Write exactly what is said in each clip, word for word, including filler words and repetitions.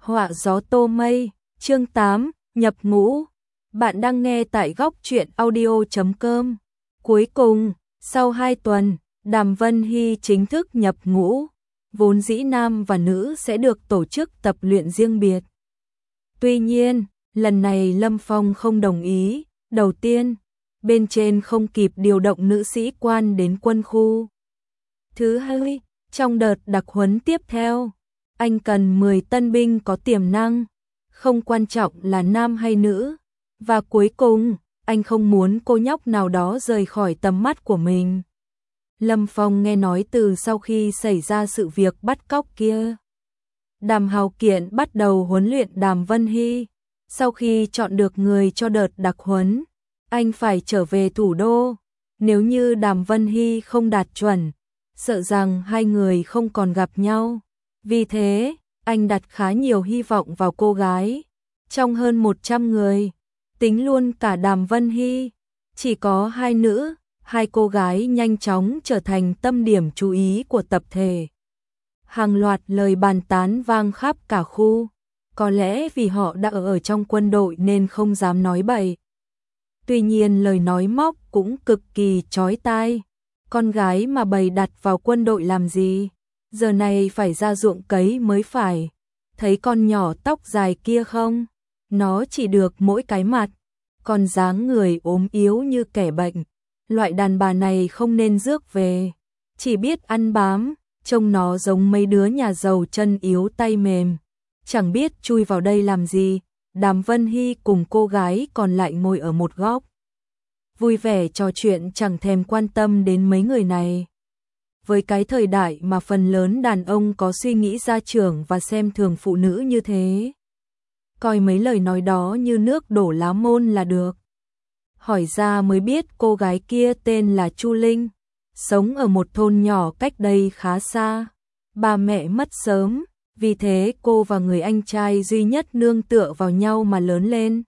Họa gió tô mây, chương tám, nhập ngũ. Bạn đang nghe tại góc truyện audio chấm com. Cuối cùng, sau hai tuần, Đàm Vân Hy chính thức nhập ngũ. Vốn dĩ nam và nữ sẽ được tổ chức tập luyện riêng biệt. Tuy nhiên, lần này Lâm Phong không đồng ý. Đầu tiên, bên trên không kịp điều động nữ sĩ quan đến quân khu. Thứ hai, trong đợt đặc huấn tiếp theo, anh cần mười tân binh có tiềm năng, không quan trọng là nam hay nữ. Và cuối cùng, anh không muốn cô nhóc nào đó rời khỏi tầm mắt của mình. Lâm Phong nghe nói từ sau khi xảy ra sự việc bắt cóc kia, Đàm Hào Kiện bắt đầu huấn luyện Đàm Vân Hy. Sau khi chọn được người cho đợt đặc huấn, anh phải trở về thủ đô. Nếu như Đàm Vân Hy không đạt chuẩn, sợ rằng hai người không còn gặp nhau. Vì thế, anh đặt khá nhiều hy vọng vào cô gái. Trong hơn một trăm người, tính luôn cả Đàm Vân Hy, chỉ có hai nữ, hai cô gái nhanh chóng trở thành tâm điểm chú ý của tập thể. Hàng loạt lời bàn tán vang khắp cả khu, có lẽ vì họ đã ở trong quân đội nên không dám nói bậy. Tuy nhiên lời nói móc cũng cực kỳ chói tai. Con gái mà bày đặt vào quân đội làm gì? Giờ này phải ra ruộng cấy mới phải. Thấy con nhỏ tóc dài kia không? Nó chỉ được mỗi cái mặt, còn dáng người ốm yếu như kẻ bệnh. Loại đàn bà này không nên rước về, chỉ biết ăn bám, trông nó giống mấy đứa nhà giàu chân yếu tay mềm. Chẳng biết chui vào đây làm gì. Đàm Vân Hy cùng cô gái còn lại ngồi ở một góc, vui vẻ trò chuyện chẳng thèm quan tâm đến mấy người này. Với cái thời đại mà phần lớn đàn ông có suy nghĩ gia trưởng và xem thường phụ nữ như thế, coi mấy lời nói đó như nước đổ lá môn là được. Hỏi ra mới biết cô gái kia tên là Chu Linh, sống ở một thôn nhỏ cách đây khá xa. Ba mẹ mất sớm, vì thế cô và người anh trai duy nhất nương tựa vào nhau mà lớn lên.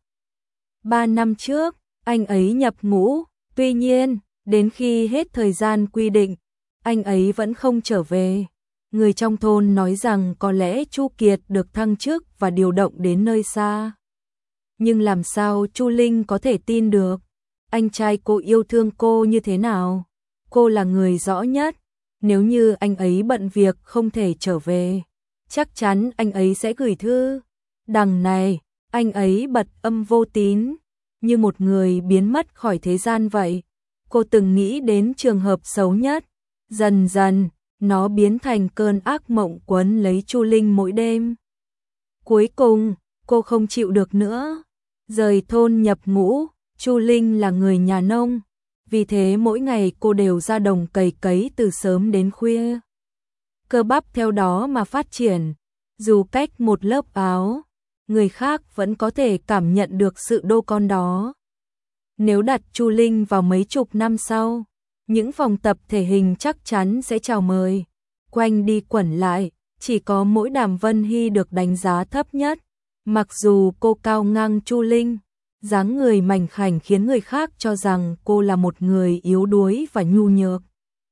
Ba năm trước, anh ấy nhập ngũ, tuy nhiên, đến khi hết thời gian quy định, anh ấy vẫn không trở về. Người trong thôn nói rằng có lẽ Chu Kiệt được thăng chức và điều động đến nơi xa. Nhưng làm sao Chu Linh có thể tin được? Anh trai cô yêu thương cô như thế nào? Cô là người rõ nhất. Nếu như anh ấy bận việc không thể trở về, chắc chắn anh ấy sẽ gửi thư. Đằng này, anh ấy bật âm vô tín, như một người biến mất khỏi thế gian vậy. Cô từng nghĩ đến trường hợp xấu nhất. Dần dần, nó biến thành cơn ác mộng quấn lấy Chu Linh mỗi đêm. Cuối cùng, cô không chịu được nữa. Rời thôn nhập ngũ, Chu Linh là người nhà nông. Vì thế mỗi ngày cô đều ra đồng cày cấy từ sớm đến khuya. Cơ bắp theo đó mà phát triển. Dù cách một lớp áo, người khác vẫn có thể cảm nhận được sự đô con đó. Nếu đặt Chu Linh vào mấy chục năm sau, những phòng tập thể hình chắc chắn sẽ chào mời. Quanh đi quẩn lại, chỉ có mỗi Đàm Vân Hy được đánh giá thấp nhất. Mặc dù cô cao ngang Chu Linh, dáng người mảnh khảnh khiến người khác cho rằng cô là một người yếu đuối và nhu nhược.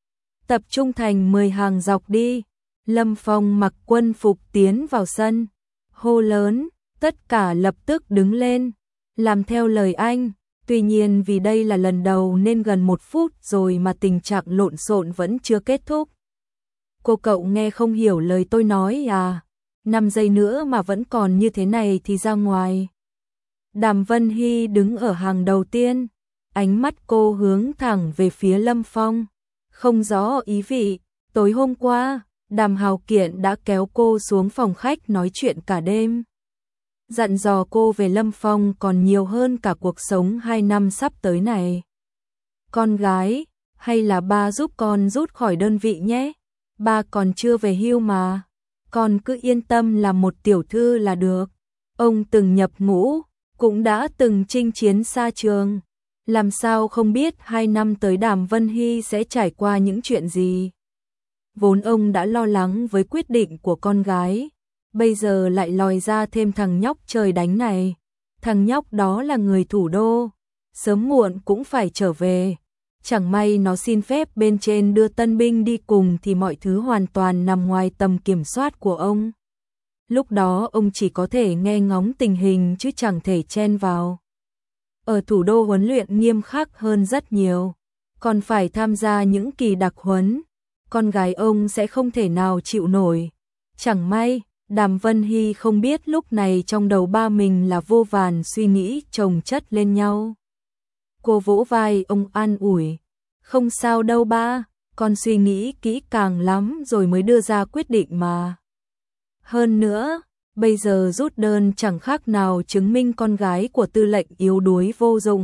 Tập trung thành mười hàng dọc đi. Lâm Phong mặc quân phục tiến vào sân, hô lớn, tất cả lập tức đứng lên, làm theo lời anh. Tuy nhiên vì đây là lần đầu nên gần một phút rồi mà tình trạng lộn xộn vẫn chưa kết thúc. Cô cậu nghe không hiểu lời tôi nói à? Năm giây nữa mà vẫn còn như thế này thì ra ngoài. Đàm Vân Hy đứng ở hàng đầu tiên, ánh mắt cô hướng thẳng về phía Lâm Phong. Không rõ ý vị, tối hôm qua, Đàm Hào Kiện đã kéo cô xuống phòng khách nói chuyện cả đêm. Dặn dò cô về Lâm Phong còn nhiều hơn cả cuộc sống hai năm sắp tới này. Con gái, hay là ba giúp con rút khỏi đơn vị nhé. Ba còn chưa về hưu mà. Con cứ yên tâm làm một tiểu thư là được. Ông từng nhập ngũ, cũng đã từng chinh chiến xa trường. Làm sao không biết hai năm tới Đàm Vân Hy sẽ trải qua những chuyện gì. Vốn ông đã lo lắng với quyết định của con gái. Bây giờ lại lòi ra thêm thằng nhóc trời đánh này. Thằng nhóc đó là người thủ đô, sớm muộn cũng phải trở về. Chẳng may nó xin phép bên trên đưa tân binh đi cùng thì mọi thứ hoàn toàn nằm ngoài tầm kiểm soát của ông. lúc đó ông chỉ có thể nghe ngóng tình hình chứ chẳng thể chen vào. Ở thủ đô huấn luyện nghiêm khắc hơn rất nhiều, còn phải tham gia những kỳ đặc huấn, con gái ông sẽ không thể nào chịu nổi. Chẳng may, Đàm Vân Hy không biết lúc này trong đầu ba mình là vô vàn suy nghĩ chồng chất lên nhau. Cô vỗ vai ông an ủi, không sao đâu ba, con suy nghĩ kỹ càng lắm rồi mới đưa ra quyết định mà. Hơn nữa, bây giờ rút đơn chẳng khác nào chứng minh con gái của tư lệnh yếu đuối vô dụng.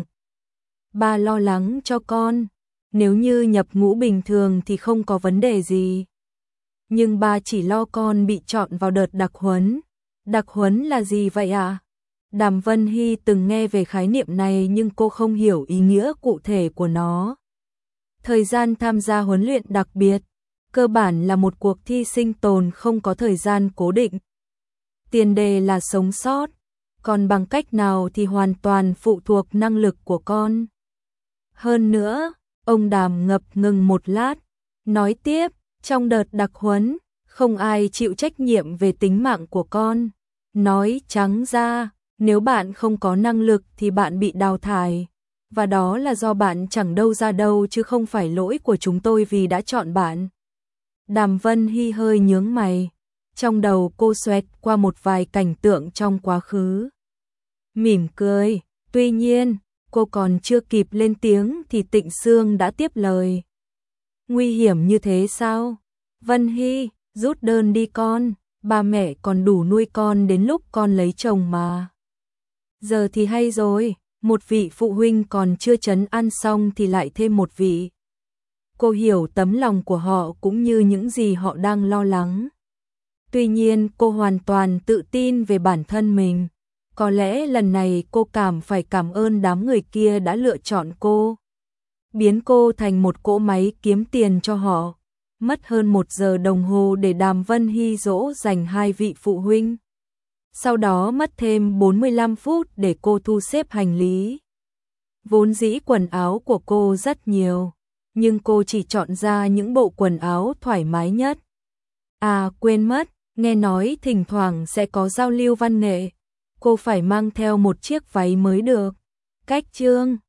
Ba lo lắng cho con, nếu như nhập ngũ bình thường thì không có vấn đề gì. Nhưng ba chỉ lo con bị chọn vào đợt đặc huấn. Đặc huấn là gì vậy ạ? À? Đàm Vân Hy từng nghe về khái niệm này nhưng cô không hiểu ý nghĩa cụ thể của nó. Thời gian tham gia huấn luyện đặc biệt, cơ bản là một cuộc thi sinh tồn không có thời gian cố định. Tiền đề là sống sót, còn bằng cách nào thì hoàn toàn phụ thuộc năng lực của con. Hơn nữa, ông Đàm ngập ngừng một lát, nói tiếp, trong đợt đặc huấn, không ai chịu trách nhiệm về tính mạng của con. Nói trắng ra, nếu bạn không có năng lực thì bạn bị đào thải. Và đó là do bạn chẳng đâu ra đâu chứ không phải lỗi của chúng tôi vì đã chọn bạn. Đàm Vân Hy hơi nhướng mày. Trong đầu cô xoẹt qua một vài cảnh tượng trong quá khứ. Mỉm cười, tuy nhiên, cô còn chưa kịp lên tiếng thì Tịnh Sương đã tiếp lời. Nguy hiểm như thế sao? Vân Hy, rút đơn đi con, ba mẹ còn đủ nuôi con đến lúc con lấy chồng mà. Giờ thì hay rồi, một vị phụ huynh còn chưa trấn an xong thì lại thêm một vị. Cô hiểu tấm lòng của họ cũng như những gì họ đang lo lắng. Tuy nhiên cô hoàn toàn tự tin về bản thân mình. Có lẽ lần này cô cảm phải cảm ơn đám người kia đã lựa chọn cô. Biến cô thành một cỗ máy kiếm tiền cho họ. Mất hơn một giờ đồng hồ để Đàm Vân Hy dỗ dành hai vị phụ huynh. Sau đó mất thêm bốn mươi lăm phút để cô thu xếp hành lý. Vốn dĩ quần áo của cô rất nhiều, nhưng cô chỉ chọn ra những bộ quần áo thoải mái nhất. À quên mất, nghe nói thỉnh thoảng sẽ có giao lưu văn nghệ. Cô phải mang theo một chiếc váy mới được. Cách chương